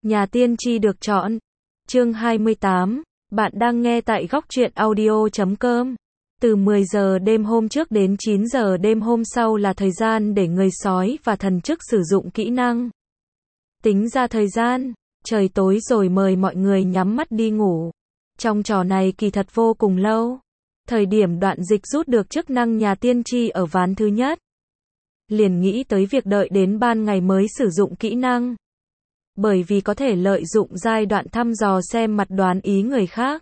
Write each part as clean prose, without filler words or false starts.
Nhà tiên tri được chọn. Chương 28. Bạn đang nghe tại góc truyện audio.com. Từ 10 giờ đêm hôm trước đến 9 giờ đêm hôm sau là thời gian để người sói và thần chức sử dụng kỹ năng. Tính ra thời gian, trời tối rồi mời mọi người nhắm mắt đi ngủ. Trong trò này kỳ thật vô cùng lâu. Thời điểm Đoạn Dịch rút được chức năng nhà tiên tri ở ván thứ nhất, liền nghĩ tới việc đợi đến ban ngày mới sử dụng kỹ năng. Bởi vì có thể lợi dụng giai đoạn thăm dò xem mặt đoán ý người khác,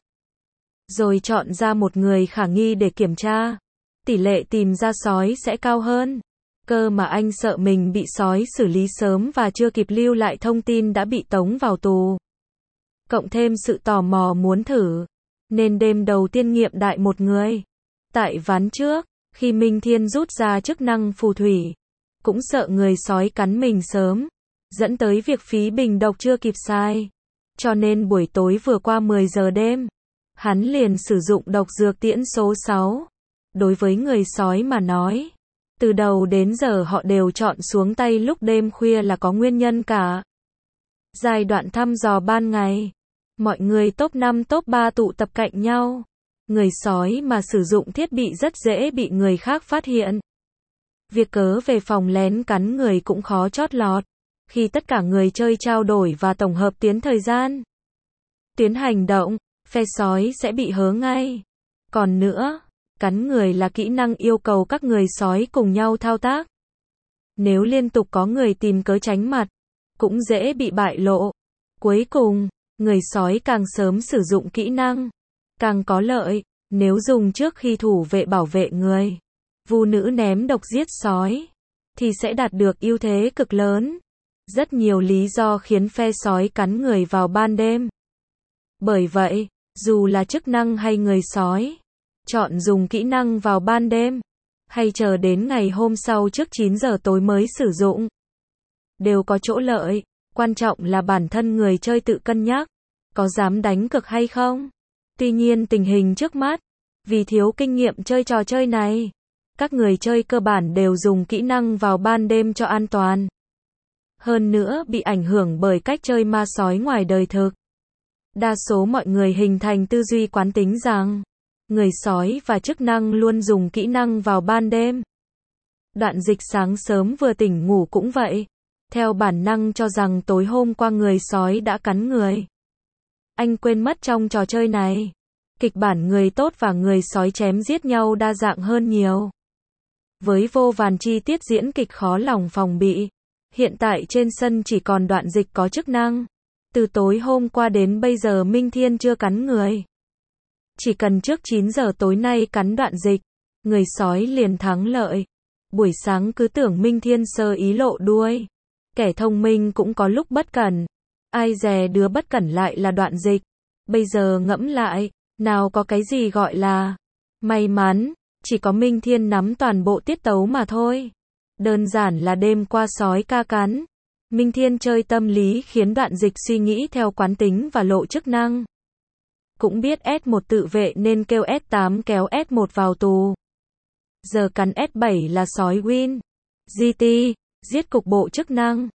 rồi chọn ra một người khả nghi để kiểm tra. Tỷ lệ tìm ra sói sẽ cao hơn. Cơ mà anh sợ mình bị sói xử lý sớm và chưa kịp lưu lại thông tin đã bị tống vào tù. Cộng thêm sự tò mò muốn thử, nên đêm đầu tiên nghiệm đại một người. Tại ván trước, khi Minh Thiên rút ra chức năng phù thủy, cũng sợ người sói cắn mình sớm, dẫn tới việc phí bình độc chưa kịp xài. Cho nên buổi tối vừa qua 10 giờ đêm, hắn liền sử dụng độc dược tiễn số 6. Đối với người sói mà nói, từ đầu đến giờ họ đều chọn xuống tay lúc đêm khuya là có nguyên nhân cả. Giai đoạn thăm dò ban ngày, mọi người top 5 top 3 tụ tập cạnh nhau. Người sói mà sử dụng thiết bị rất dễ bị người khác phát hiện. Việc cớ về phòng lén cắn người cũng khó chót lọt. Khi tất cả người chơi trao đổi và tổng hợp tuyến thời gian, tuyến hành động, phe sói sẽ bị hớ ngay. Còn nữa, cắn người là kỹ năng yêu cầu các người sói cùng nhau thao tác. Nếu liên tục có người tìm cớ tránh mặt, cũng dễ bị bại lộ. Cuối cùng, người sói càng sớm sử dụng kỹ năng, càng có lợi. Nếu dùng trước khi thủ vệ bảo vệ người, vu nữ ném độc giết sói, thì sẽ đạt được ưu thế cực lớn. Rất nhiều lý do khiến phe sói cắn người vào ban đêm. Bởi vậy, dù là chức năng hay người sói, chọn dùng kỹ năng vào ban đêm, hay chờ đến ngày hôm sau trước 9 giờ tối mới sử dụng, đều có chỗ lợi. Quan trọng là bản thân người chơi tự cân nhắc, có dám đánh cược hay không. Tuy nhiên tình hình trước mắt, vì thiếu kinh nghiệm chơi trò chơi này, các người chơi cơ bản đều dùng kỹ năng vào ban đêm cho an toàn. Hơn nữa bị ảnh hưởng bởi cách chơi ma sói ngoài đời thực. Đa số mọi người hình thành tư duy quán tính rằng, người sói và chức năng luôn dùng kỹ năng vào ban đêm. Đoạn Dịch sáng sớm vừa tỉnh ngủ cũng vậy. Theo bản năng cho rằng tối hôm qua người sói đã cắn người. Anh quên mất trong trò chơi này, kịch bản người tốt và người sói chém giết nhau đa dạng hơn nhiều. Với vô vàn chi tiết diễn kịch khó lòng phòng bị. Hiện tại trên sân chỉ còn Đoạn Dịch có chức năng. Từ tối hôm qua đến bây giờ Minh Thiên chưa cắn người. Chỉ cần trước 9 giờ tối nay cắn Đoạn Dịch, người sói liền thắng lợi. Buổi sáng cứ tưởng Minh Thiên sơ ý lộ đuôi. Kẻ thông minh cũng có lúc bất cẩn. Ai dè đứa bất cẩn lại là Đoạn Dịch. Bây giờ ngẫm lại, nào có cái gì gọi là may mắn, chỉ có Minh Thiên nắm toàn bộ tiết tấu mà thôi. Đơn giản là đêm qua sói ca cắn. Minh Thiên chơi tâm lý khiến Đoạn Dịch suy nghĩ theo quán tính và lộ chức năng. Cũng biết S1 tự vệ nên kêu S8 kéo S1 vào tù. Giờ cắn S7 là sói win. GT, giết cục bộ chức năng.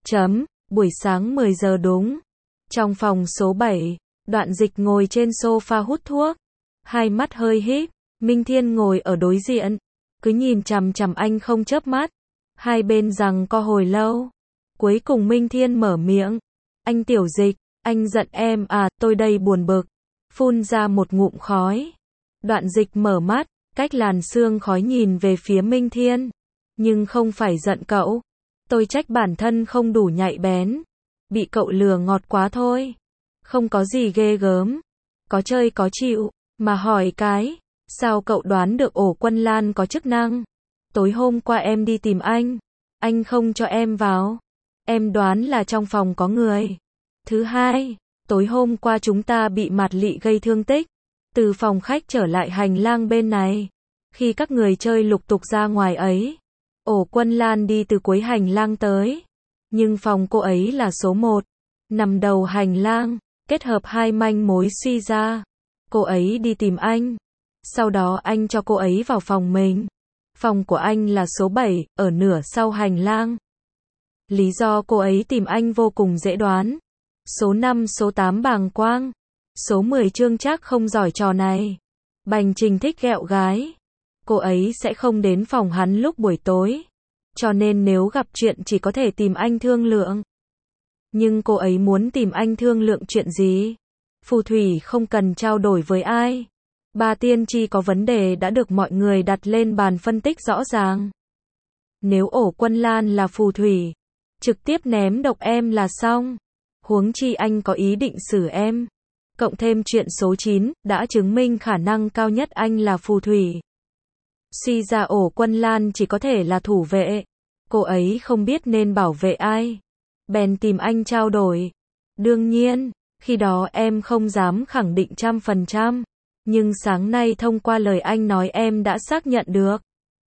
Buổi sáng 10 giờ đúng. Trong phòng số 7, Đoạn Dịch ngồi trên sofa hút thuốc. Hai mắt hơi híp, Minh Thiên ngồi ở đối diện. Cứ nhìn chằm chằm anh không chớp mắt. Hai bên giằng co hồi lâu. Cuối cùng Minh Thiên mở miệng. Anh Tiểu Dịch, anh giận em à, tôi đây buồn bực. Phun ra một ngụm khói. Đoạn Dịch mở mắt, cách làn sương khói nhìn về phía Minh Thiên. Nhưng không phải giận cậu. Tôi trách bản thân không đủ nhạy bén. Bị cậu lừa ngọt quá thôi. Không có gì ghê gớm. Có chơi có chịu. Mà hỏi cái, sao cậu đoán được ổ Quân Lan có chức năng? Tối hôm qua em đi tìm anh không cho em vào. Em đoán là trong phòng có người. Thứ hai, tối hôm qua chúng ta bị Mạt Lị gây thương tích. Từ phòng khách trở lại hành lang bên này. Khi các người chơi lục tục ra ngoài ấy, ổ Quân Lan đi từ cuối hành lang tới. Nhưng phòng cô ấy là số 1, nằm đầu hành lang. Kết hợp hai manh mối suy ra, cô ấy đi tìm anh. Sau đó anh cho cô ấy vào phòng mình. Phòng của anh là số 7, ở nửa sau hành lang. Lý do cô ấy tìm anh vô cùng dễ đoán. Số 5 số 8 bàng quang. Số 10 Trương Trác không giỏi trò này. Bành Trình thích ghẹo gái. Cô ấy sẽ không đến phòng hắn lúc buổi tối. Cho nên nếu gặp chuyện chỉ có thể tìm anh thương lượng. Nhưng cô ấy muốn tìm anh thương lượng chuyện gì? Phù thủy không cần trao đổi với ai. Ba tiên tri có vấn đề đã được mọi người đặt lên bàn phân tích rõ ràng. Nếu ổ Quân Lan là phù thủy, trực tiếp ném độc em là xong. Huống chi anh có ý định xử em. Cộng thêm chuyện số 9, đã chứng minh khả năng cao nhất anh là phù thủy. Suy ra ổ Quân Lan chỉ có thể là thủ vệ. Cô ấy không biết nên bảo vệ ai. Bèn tìm anh trao đổi. Đương nhiên, khi đó em không dám khẳng định 100%. Nhưng sáng nay thông qua lời anh nói em đã xác nhận được.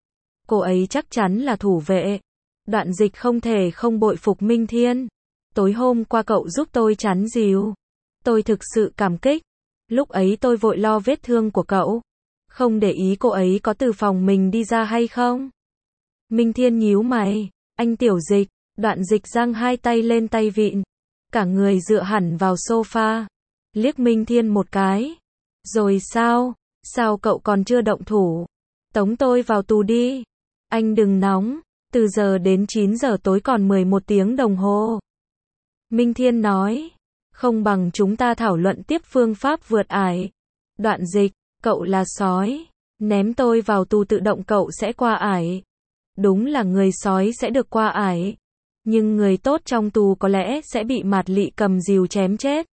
Cô ấy chắc chắn là thủ vệ. Đoạn Dịch không thể không bội phục Minh Thiên. Tối hôm qua cậu giúp tôi chắn dìu. Tôi thực sự cảm kích. Lúc ấy tôi vội lo vết thương của cậu. Không để ý cô ấy có từ phòng mình đi ra hay không. Minh Thiên nhíu mày. Anh Tiểu Dịch. Đoạn Dịch giang hai tay lên tay vịn. Cả người dựa hẳn vào sofa. Liếc Minh Thiên một cái. Rồi sao? Sao cậu còn chưa động thủ? Tống tôi vào tù đi. Anh đừng nóng. Từ giờ đến 9 giờ tối còn 11 tiếng đồng hồ. Minh Thiên nói. Không bằng chúng ta thảo luận tiếp phương pháp vượt ải. Đoạn Dịch. Cậu là sói. Ném tôi vào tù tự động cậu sẽ qua ải. Đúng là người sói sẽ được qua ải. Nhưng người tốt trong tù có lẽ sẽ bị Mạt Lị cầm dìu chém chết.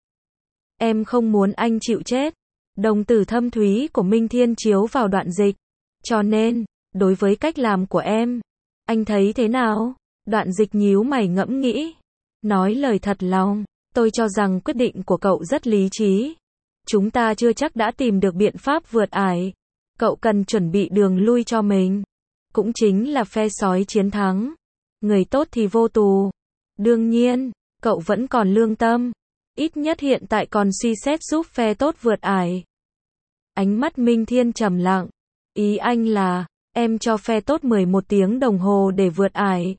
Em không muốn anh chịu chết. Đồng tử thâm thúy của Minh Thiên chiếu vào Đoạn Dịch. Cho nên, đối với cách làm của em, anh thấy thế nào? Đoạn Dịch nhíu mày ngẫm nghĩ. Nói lời thật lòng, tôi cho rằng quyết định của cậu rất lý trí. Chúng ta chưa chắc đã tìm được biện pháp vượt ải. Cậu cần chuẩn bị đường lui cho mình. Cũng chính là phe sói chiến thắng. Người tốt thì vô tù. Đương nhiên, cậu vẫn còn lương tâm. Ít nhất hiện tại còn suy xét giúp phe tốt vượt ải. Ánh mắt Minh Thiên trầm lặng. Ý anh là, em cho phe tốt 11 tiếng đồng hồ để vượt ải.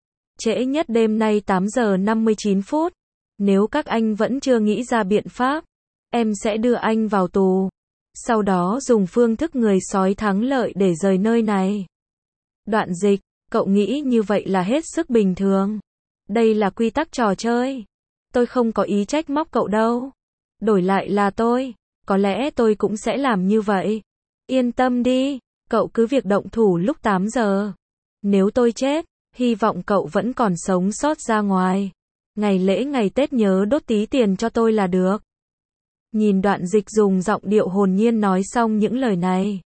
Trễ nhất đêm nay 8 giờ 59 phút. Nếu các anh vẫn chưa nghĩ ra biện pháp, em sẽ đưa anh vào tù. Sau đó dùng phương thức người sói thắng lợi để rời nơi này. Đoạn Dịch, cậu nghĩ như vậy là hết sức bình thường. Đây là quy tắc trò chơi. Tôi không có ý trách móc cậu đâu. Đổi lại là tôi, có lẽ tôi cũng sẽ làm như vậy. Yên tâm đi, cậu cứ việc động thủ lúc 8 giờ. Nếu tôi chết, hy vọng cậu vẫn còn sống sót ra ngoài. Ngày lễ ngày Tết nhớ đốt tí tiền cho tôi là được. Nhìn Đoạn Dịch dùng giọng điệu hồn nhiên nói xong những lời này.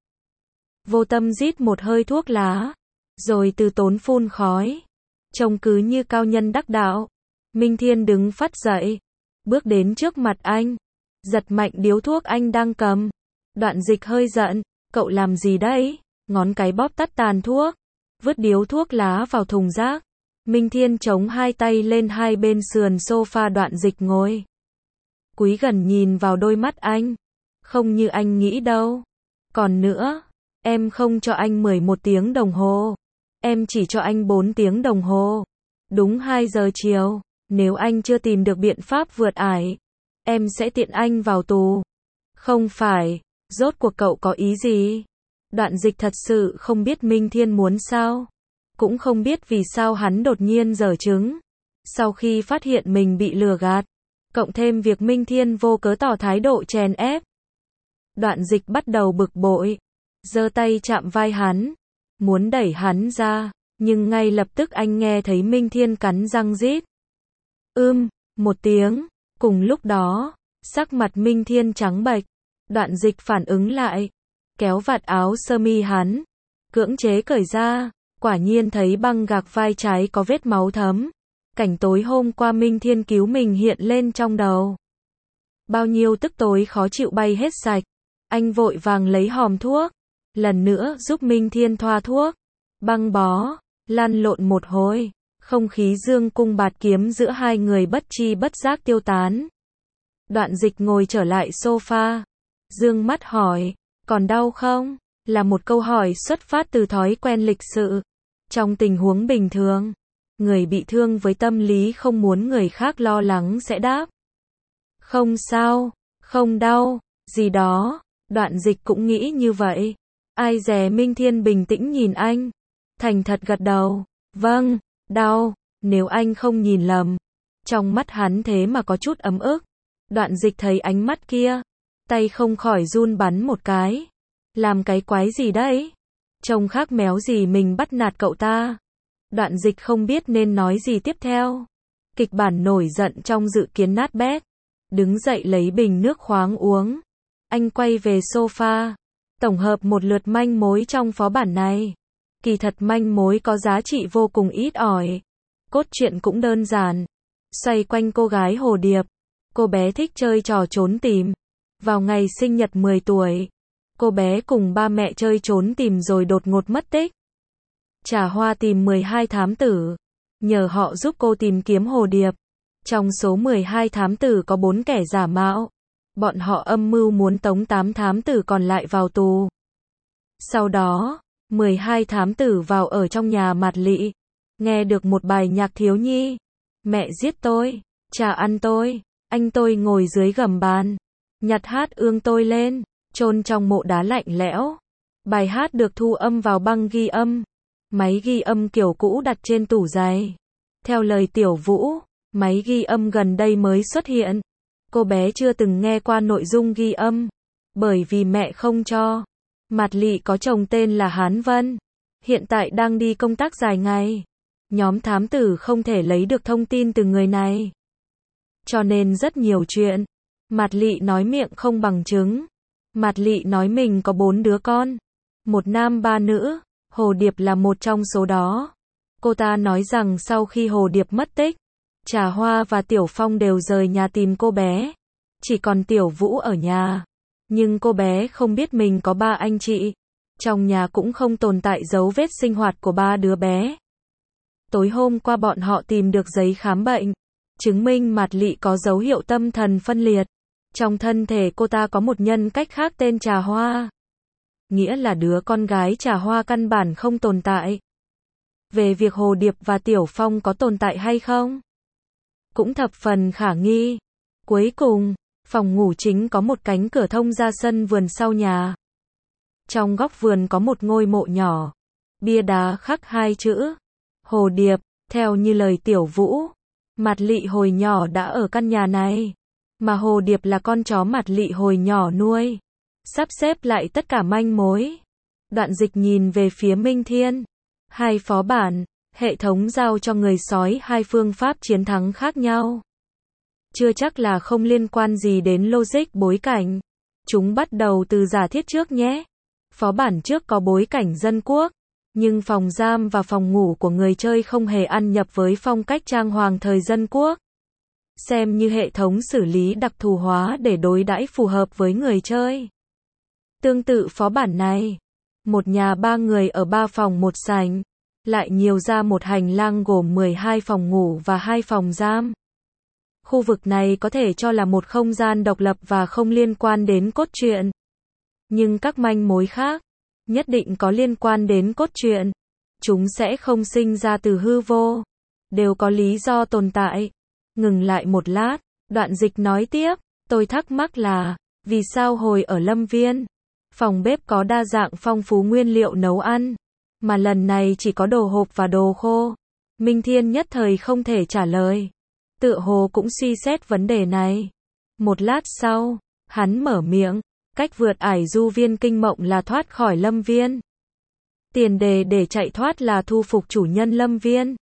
Vô Tâm rít một hơi thuốc lá, rồi từ tốn phun khói. Trông cứ như cao nhân đắc đạo. Minh Thiên đứng phắt dậy, bước đến trước mặt anh, giật mạnh điếu thuốc anh đang cầm. Đoạn Dịch hơi giận, cậu làm gì đấy? Ngón cái bóp tắt tàn thuốc, vứt điếu thuốc lá vào thùng rác. Minh Thiên chống hai tay lên hai bên sườn sofa Đoạn Dịch ngồi. Cúi gần nhìn vào đôi mắt anh. Không như anh nghĩ đâu. Còn nữa, em không cho anh 11 tiếng đồng hồ. Em chỉ cho anh 4 tiếng đồng hồ. Đúng 2 giờ chiều, nếu anh chưa tìm được biện pháp vượt ải, em sẽ tiện anh vào tù. Không phải, rốt cuộc cậu có ý gì? Đoạn Dịch thật sự không biết Minh Thiên muốn sao. Cũng không biết vì sao hắn đột nhiên giở trứng. Sau khi phát hiện mình bị lừa gạt, cộng thêm việc Minh Thiên vô cớ tỏ thái độ chèn ép. Đoạn Dịch bắt đầu bực bội, giơ tay chạm vai hắn, muốn đẩy hắn ra, nhưng ngay lập tức anh nghe thấy Minh Thiên cắn răng rít. Một tiếng, cùng lúc đó, sắc mặt Minh Thiên trắng bệch. Đoạn Dịch phản ứng lại, kéo vạt áo sơ mi hắn, cưỡng chế cởi ra, quả nhiên thấy băng gạc vai trái có vết máu thấm. Cảnh tối hôm qua Minh Thiên cứu mình hiện lên trong đầu. Bao nhiêu tức tối khó chịu bay hết sạch. Anh vội vàng lấy hòm thuốc, lần nữa giúp Minh Thiên thoa thuốc, băng bó, lăn lộn một hồi, không khí dương cung bạt kiếm giữa hai người bất chi bất giác tiêu tán. Đoạn Dịch ngồi trở lại sofa, dương mắt hỏi, còn đau không? Là một câu hỏi xuất phát từ thói quen lịch sự. Trong tình huống bình thường, người bị thương với tâm lý không muốn người khác lo lắng sẽ đáp, Không sao, không đau, gì đó. Đoạn Dịch cũng nghĩ như vậy. Ai dè Minh Thiên bình tĩnh nhìn anh. Thành thật gật đầu. Vâng, đau, nếu anh không nhìn lầm. Trong mắt hắn thế mà có chút ấm ức. Đoạn Dịch thấy ánh mắt kia. Tay không khỏi run bắn một cái. Làm cái quái gì đấy? Trông khác méo gì mình bắt nạt cậu ta. Đoạn Dịch không biết nên nói gì tiếp theo. Kịch bản nổi giận trong dự kiến nát bét. Đứng dậy lấy bình nước khoáng uống. Anh quay về sofa. Tổng hợp một lượt manh mối trong phó bản này. Kỳ thật manh mối có giá trị vô cùng ít ỏi. Cốt truyện cũng đơn giản. Xoay quanh cô gái Hồ Điệp. Cô bé thích chơi trò trốn tìm. Vào ngày sinh nhật 10 tuổi. Cô bé cùng ba mẹ chơi trốn tìm rồi đột ngột mất tích. Trà Hoa tìm 12 thám tử. Nhờ họ giúp cô tìm kiếm Hồ Điệp. Trong số 12 thám tử có 4 kẻ giả mạo. Bọn họ âm mưu muốn tống 8 thám tử còn lại vào tù. Sau đó, 12 thám tử vào ở trong nhà Mạt Lị. Nghe được một bài nhạc thiếu nhi. Mẹ giết tôi, cha ăn tôi, anh tôi ngồi dưới gầm bàn. Nhặt hát ương tôi lên, chôn trong mộ đá lạnh lẽo. Bài hát được thu âm vào băng ghi âm. Máy ghi âm kiểu cũ đặt trên tủ giày. Theo lời Tiểu Vũ, máy ghi âm gần đây mới xuất hiện. Cô bé chưa từng nghe qua nội dung ghi âm. Bởi vì mẹ không cho. Mạt Lị có chồng tên là Hán Vân. Hiện tại đang đi công tác dài ngày. Nhóm thám tử không thể lấy được thông tin từ người này. Cho nên rất nhiều chuyện. Mạt Lị nói miệng không bằng chứng. Mạt Lị nói mình có 4 đứa con. 1 nam 3 nữ. Hồ Điệp là một trong số đó. Cô ta nói rằng sau khi Hồ Điệp mất tích, Trà Hoa và Tiểu Phong đều rời nhà tìm cô bé. Chỉ còn Tiểu Vũ ở nhà. Nhưng cô bé không biết mình có 3 anh chị. Trong nhà cũng không tồn tại dấu vết sinh hoạt của 3 đứa bé. Tối hôm qua bọn họ tìm được giấy khám bệnh. Chứng minh Mạt Lị có dấu hiệu tâm thần phân liệt. Trong thân thể cô ta có một nhân cách khác tên Trà Hoa. Nghĩa là đứa con gái Trà Hoa căn bản không tồn tại. Về việc Hồ Điệp và Tiểu Phong có tồn tại hay không? Cũng thập phần khả nghi. Cuối cùng, phòng ngủ chính có một cánh cửa thông ra sân vườn sau nhà. Trong góc vườn có một ngôi mộ nhỏ. Bia đá khắc 2 chữ. Hồ Điệp, theo như lời Tiểu Vũ. Mạt Lị hồi nhỏ đã ở căn nhà này. Mà Hồ Điệp là con chó Mạt Lị hồi nhỏ nuôi. Sắp xếp lại tất cả manh mối. Đoạn Dịch nhìn về phía Minh Thiên. 2 phó bản, hệ thống giao cho người sói 2 phương pháp chiến thắng khác nhau. Chưa chắc là không liên quan gì đến logic bối cảnh. Chúng bắt đầu từ giả thiết trước nhé. Phó bản trước có bối cảnh dân quốc. Nhưng phòng giam và phòng ngủ của người chơi không hề ăn nhập với phong cách trang hoàng thời dân quốc. Xem như hệ thống xử lý đặc thù hóa để đối đãi phù hợp với người chơi. Tương tự phó bản này, một nhà 3 người ở 3 phòng 1 sảnh, lại nhiều ra một hành lang gồm 12 phòng ngủ và 2 phòng giam. Khu vực này có thể cho là một không gian độc lập và không liên quan đến cốt truyện. Nhưng các manh mối khác, nhất định có liên quan đến cốt truyện. Chúng sẽ không sinh ra từ hư vô, đều có lý do tồn tại. Ngừng lại một lát, Đoạn Dịch nói tiếp, tôi thắc mắc là, vì sao hồi ở Lâm Viên, phòng bếp có đa dạng phong phú nguyên liệu nấu ăn, mà lần này chỉ có đồ hộp và đồ khô. Minh Thiên nhất thời không thể trả lời. Tựa hồ cũng suy xét vấn đề này. Một lát sau, hắn mở miệng, cách vượt ải du viên kinh mộng là thoát khỏi Lâm Viên. Tiền đề để chạy thoát là thu phục chủ nhân Lâm Viên.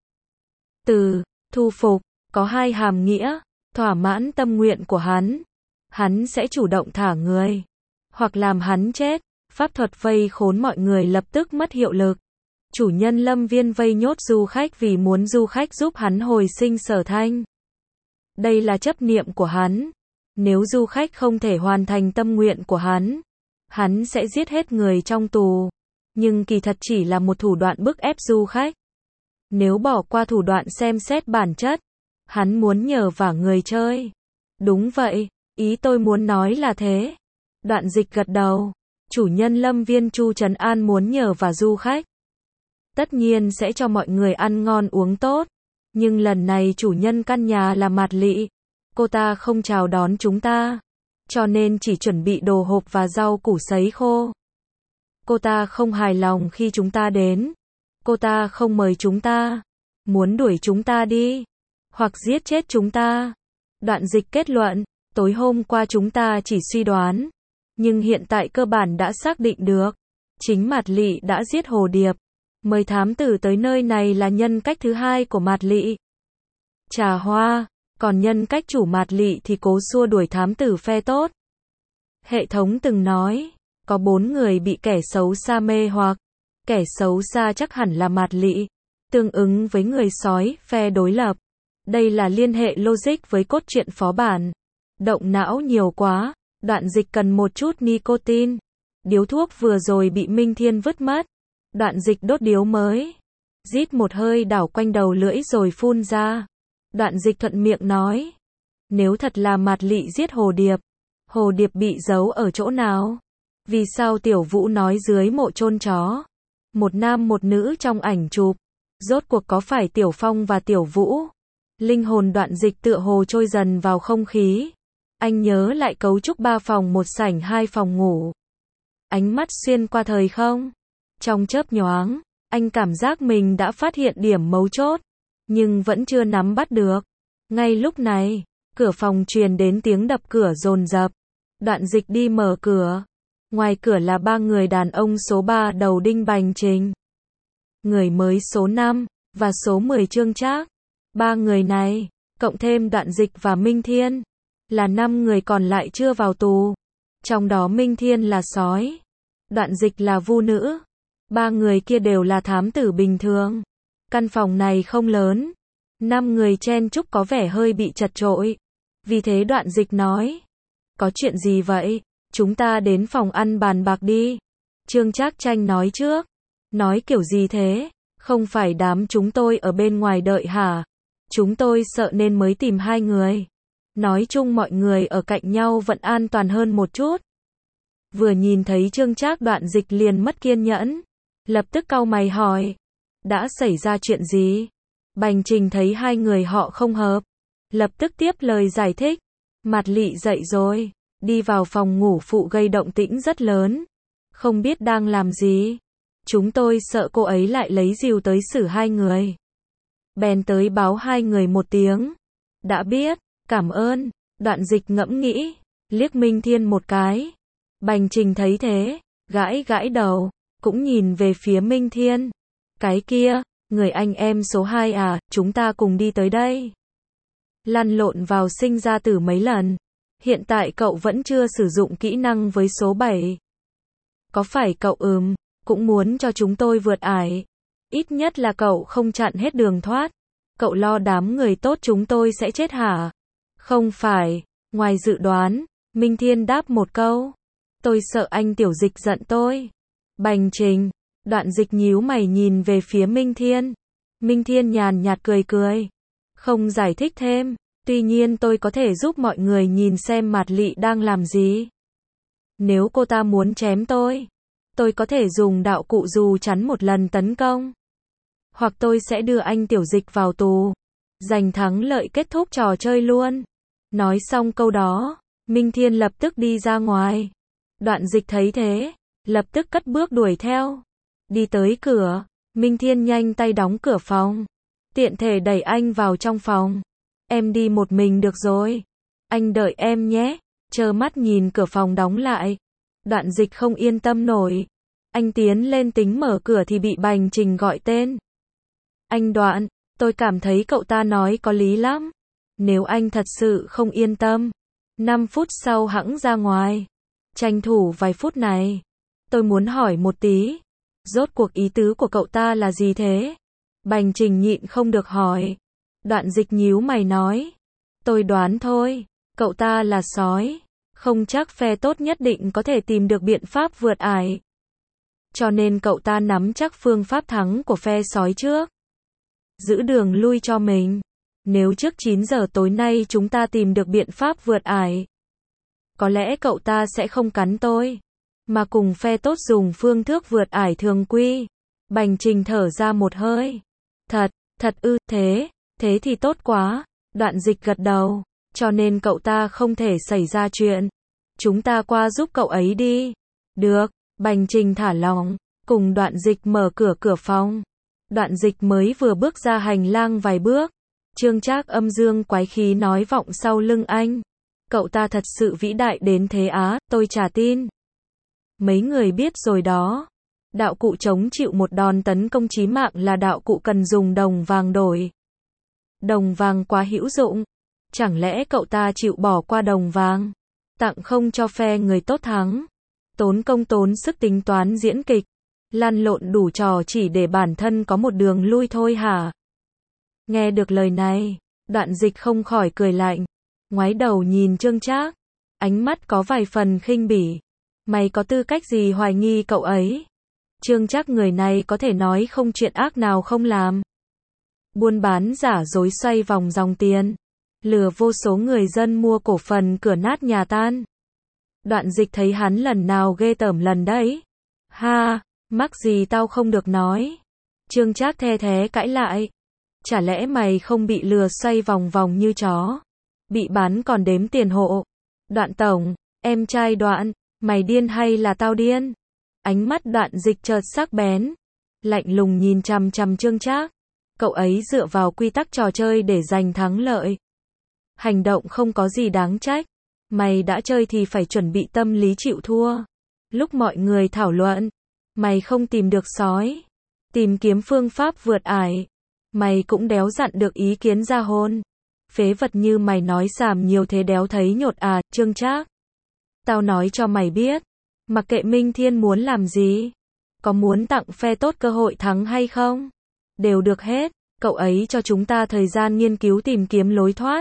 Từ thu phục có 2 hàm nghĩa, thỏa mãn tâm nguyện của hắn sẽ chủ động thả người, hoặc làm hắn chết. Pháp thuật vây khốn mọi người lập tức mất hiệu lực. Chủ nhân Lâm Viên vây nhốt du khách vì muốn du khách giúp hắn hồi sinh sở thanh. Đây là chấp niệm của hắn. Nếu du khách không thể hoàn thành tâm nguyện của hắn sẽ giết hết người trong tù. Nhưng kỳ thật chỉ là một thủ đoạn bức ép du khách. Nếu bỏ qua thủ đoạn xem xét bản chất, hắn muốn nhờ vả người chơi. Đúng vậy, ý tôi muốn nói là thế. Đoạn Dịch gật đầu. Chủ nhân Lâm Viên Chu Trấn An muốn nhờ vả du khách. Tất nhiên sẽ cho mọi người ăn ngon uống tốt. Nhưng lần này chủ nhân căn nhà là Mạt Lị. Cô ta không chào đón chúng ta, cho nên chỉ chuẩn bị đồ hộp và rau củ sấy khô. Cô ta không hài lòng khi chúng ta đến. Cô ta không mời chúng ta, muốn đuổi chúng ta đi, hoặc giết chết chúng ta. Đoạn dịch kết luận, tối hôm qua chúng ta chỉ suy đoán, nhưng hiện tại cơ bản đã xác định được. Chính Mạt Lị đã giết Hồ Điệp. Mời thám tử tới nơi này là nhân cách thứ hai của Mạt Lị. Trà Hoa, còn nhân cách chủ Mạt Lị thì cố xua đuổi thám tử phe tốt. Hệ thống từng nói, có 4 người bị kẻ xấu xa mê hoặc. Kẻ xấu xa chắc hẳn là Mạt Lị, tương ứng với người sói, phe đối lập. Đây là liên hệ logic với cốt truyện phó bản. Động não nhiều quá, đoạn dịch cần một chút nicotine. Điếu thuốc vừa rồi bị Minh Thiên vứt mất. Đoạn dịch đốt điếu mới. Rít một hơi đảo quanh đầu lưỡi rồi phun ra. Đoạn dịch thuận miệng nói. Nếu thật là Mạt Lị giết Hồ Điệp bị giấu ở chỗ nào? Vì sao Tiểu Vũ nói dưới mộ chôn chó? Một nam một nữ trong ảnh chụp. Rốt cuộc có phải Tiểu Phong và Tiểu Vũ? Linh hồn đoạn dịch tựa hồ trôi dần vào không khí. Anh nhớ lại cấu trúc 3 phòng 1 sảnh 2 phòng ngủ. Ánh mắt xuyên qua thời không. Trong chớp nhoáng, anh cảm giác mình đã phát hiện điểm mấu chốt, nhưng vẫn chưa nắm bắt được. Ngay lúc này, cửa phòng truyền đến tiếng đập cửa dồn dập. Đoạn dịch đi mở cửa. Ngoài cửa là 3 người đàn ông số 3 đầu đinh bành trình. Người mới số 5, và số 10 Trương Trác. 3 người này, cộng thêm đoạn dịch và Minh Thiên, là 5 người còn lại chưa vào tù. Trong đó Minh Thiên là sói, đoạn dịch là vu nữ. 3 người kia đều là thám tử bình thường. Căn phòng này không lớn. 5 người chen chúc có vẻ hơi bị chật chội. Vì thế đoạn dịch nói. Có chuyện gì vậy? Chúng ta đến phòng ăn bàn bạc đi. Trương Trác Tranh nói trước. Nói kiểu gì thế? Không phải đám chúng tôi ở bên ngoài đợi hả? Chúng tôi sợ nên mới tìm 2 người. Nói chung mọi người ở cạnh nhau vẫn an toàn hơn một chút. Vừa nhìn thấy Trương Trác đoạn dịch liền mất kiên nhẫn. Lập tức cau mày hỏi. Đã xảy ra chuyện gì? Bành Trình thấy 2 người họ không hợp. Lập tức tiếp lời giải thích. Mạt Lị dậy rồi. Đi vào phòng ngủ phụ gây động tĩnh rất lớn. Không biết đang làm gì. Chúng tôi sợ cô ấy lại lấy rìu tới xử 2 người. Bèn tới báo 2 người một tiếng. Đã biết, cảm ơn. Đoạn dịch ngẫm nghĩ. Liếc Minh Thiên một cái. Bành Trình thấy thế. Gãi gãi đầu. Cũng nhìn về phía Minh Thiên. Cái kia, người anh em số 2 à, chúng ta cùng đi tới đây. Lăn lộn vào sinh ra tử mấy lần. Hiện tại cậu vẫn chưa sử dụng kỹ năng với số 7. Có phải cậu cũng muốn cho chúng tôi vượt ải. Ít nhất là cậu không chặn hết đường thoát. Cậu lo đám người tốt chúng tôi sẽ chết hả? Không phải, ngoài dự đoán, Minh Thiên đáp một câu. Tôi sợ anh tiểu dịch giận tôi. Bành Trình, đoạn dịch nhíu mày nhìn về phía Minh Thiên. Minh Thiên nhàn nhạt cười cười. Không giải thích thêm. Tuy nhiên tôi có thể giúp mọi người nhìn xem Mạt Lị đang làm gì. Nếu cô ta muốn chém tôi có thể dùng đạo cụ dù chắn một lần tấn công. Hoặc tôi sẽ đưa anh tiểu dịch vào tù. Giành thắng lợi kết thúc trò chơi luôn. Nói xong câu đó, Minh Thiên lập tức đi ra ngoài. Đoạn dịch thấy thế, lập tức cất bước đuổi theo. Đi tới cửa, Minh Thiên nhanh tay đóng cửa phòng. Tiện thể đẩy anh vào trong phòng. Em đi một mình được rồi. Anh đợi em nhé. Trơ mắt nhìn cửa phòng đóng lại. Đoạn dịch không yên tâm nổi. Anh tiến lên tính mở cửa thì bị Bành Trình gọi tên. Anh Đoạn, tôi cảm thấy cậu ta nói có lý lắm. Nếu anh thật sự không yên tâm, 5 phút sau hẵng ra ngoài. Tranh thủ vài phút này. Tôi muốn hỏi một tí. Rốt cuộc ý tứ của cậu ta là gì thế? Bành Trình nhịn không được hỏi. Đoạn dịch nhíu mày nói. Tôi đoán thôi. Cậu ta là sói. Không chắc phe tốt nhất định có thể tìm được biện pháp vượt ải. Cho nên cậu ta nắm chắc phương pháp thắng của phe sói trước. Giữ đường lui cho mình. Nếu trước 9 giờ tối nay chúng ta tìm được biện pháp vượt ải, có lẽ cậu ta sẽ không cắn tôi, mà cùng phe tốt dùng phương thức vượt ải thường quy. Bành Trình thở ra một hơi. Thật thì tốt quá. Đoạn dịch gật đầu. cho nên cậu ta không thể xảy ra chuyện. Chúng ta qua giúp cậu ấy đi. Được, Bành Trình thả lỏng, cùng Đoạn Dịch mở cửa phòng. Đoạn Dịch mới vừa bước ra hành lang vài bước. Trương Trác âm dương quái khí nói vọng sau lưng anh. Cậu ta thật sự vĩ đại đến thế á, tôi chả tin. Mấy người biết rồi đó. Đạo cụ chống chịu một đòn tấn công chí mạng là đạo cụ cần dùng đồng vàng đổi. Đồng vàng quá hữu dụng. Chẳng lẽ cậu ta chịu bỏ qua đồng vàng? Tặng không cho phe người tốt thắng. Tốn công tốn sức tính toán diễn kịch. Lăn lộn đủ trò chỉ để bản thân có một đường lui thôi hả? Nghe được lời này, Đoạn Dịch không khỏi cười lạnh. Ngoái đầu nhìn Trương Trác. Ánh mắt có vài phần khinh bỉ. Mày có tư cách gì hoài nghi cậu ấy? Trương Trác người này có thể nói không chuyện ác nào không làm. Buôn bán giả dối xoay vòng dòng tiền. Lừa vô số người dân mua cổ phần cửa nát nhà tan. Đoạn Dịch thấy hắn lần nào ghê tởm lần đấy. Ha, mắc gì tao không được nói. Trương Trác the thé cãi lại. Chả lẽ mày không bị lừa xoay vòng vòng như chó? Bị bán còn đếm tiền hộ. Đoạn tổng, em trai Đoạn, mày điên hay là tao điên? Ánh mắt Đoạn Dịch chợt sắc bén. Lạnh lùng nhìn chằm chằm Trương Trác. Cậu ấy dựa vào quy tắc trò chơi để giành thắng lợi. Hành động không có gì đáng trách. Mày đã chơi thì phải chuẩn bị tâm lý chịu thua. Lúc mọi người thảo luận, mày không tìm được sói. Tìm kiếm phương pháp vượt ải. Mày cũng đéo dặn được ý kiến ra hôn. Phế vật như mày nói xàm nhiều thế đéo thấy nhột à, Trương Trác. Tao nói cho mày biết. Mặc kệ Minh Thiên muốn làm gì. Có muốn tặng phe tốt cơ hội thắng hay không? Đều được hết. Cậu ấy cho chúng ta thời gian nghiên cứu tìm kiếm lối thoát.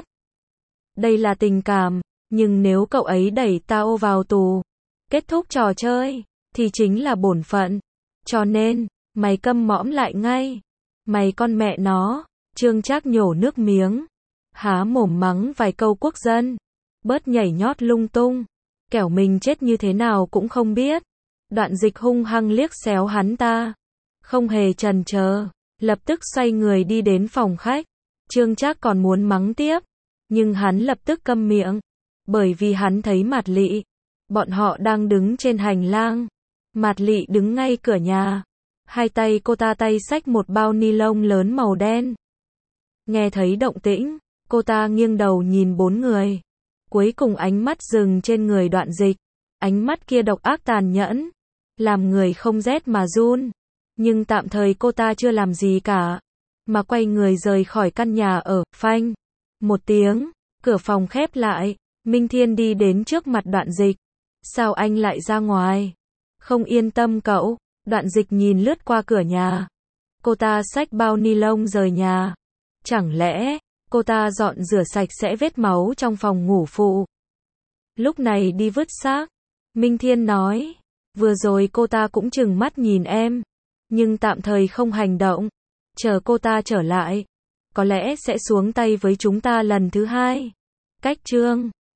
Đây là tình cảm. Nhưng nếu cậu ấy đẩy tao vào tù, kết thúc trò chơi, thì chính là bổn phận. Cho nên, mày câm mõm lại ngay. Mày con mẹ nó. Trương Trác nhổ nước miếng. Há mồm mắng vài câu quốc dân. Bớt nhảy nhót lung tung. Kẻo mình chết như thế nào cũng không biết. Đoạn Dịch hung hăng liếc xéo hắn ta. Không hề chần chờ. Lập tức xoay người đi đến phòng khách. Trương Trác còn muốn mắng tiếp. Nhưng hắn lập tức câm miệng. Bởi vì hắn thấy Mạt Lị. Bọn họ đang đứng trên hành lang. Mạt Lị đứng ngay cửa nhà. Hai tay cô ta tay xách một bao ni lông lớn màu đen. Nghe thấy động tĩnh, cô ta nghiêng đầu nhìn bốn người. Cuối cùng ánh mắt dừng trên người Đoạn Dịch. Ánh mắt kia độc ác tàn nhẫn. Làm người không rét mà run. Nhưng tạm thời cô ta chưa làm gì cả. Mà quay người rời khỏi căn nhà ở, phanh. Một tiếng, cửa phòng khép lại. Minh Thiên đi đến trước mặt Đoạn Dịch. Sao anh lại ra ngoài? Không yên tâm cậu. Đoạn Dịch nhìn lướt qua cửa nhà. Cô ta xách bao ni lông rời nhà. Chẳng lẽ, cô ta dọn rửa sạch sẽ vết máu trong phòng ngủ phụ. Lúc này đi vứt xác. Minh Thiên nói. Vừa rồi cô ta cũng chừng mắt nhìn em. Nhưng tạm thời không hành động. Chờ cô ta trở lại. Có lẽ sẽ xuống tay với chúng ta lần thứ hai. Cách chương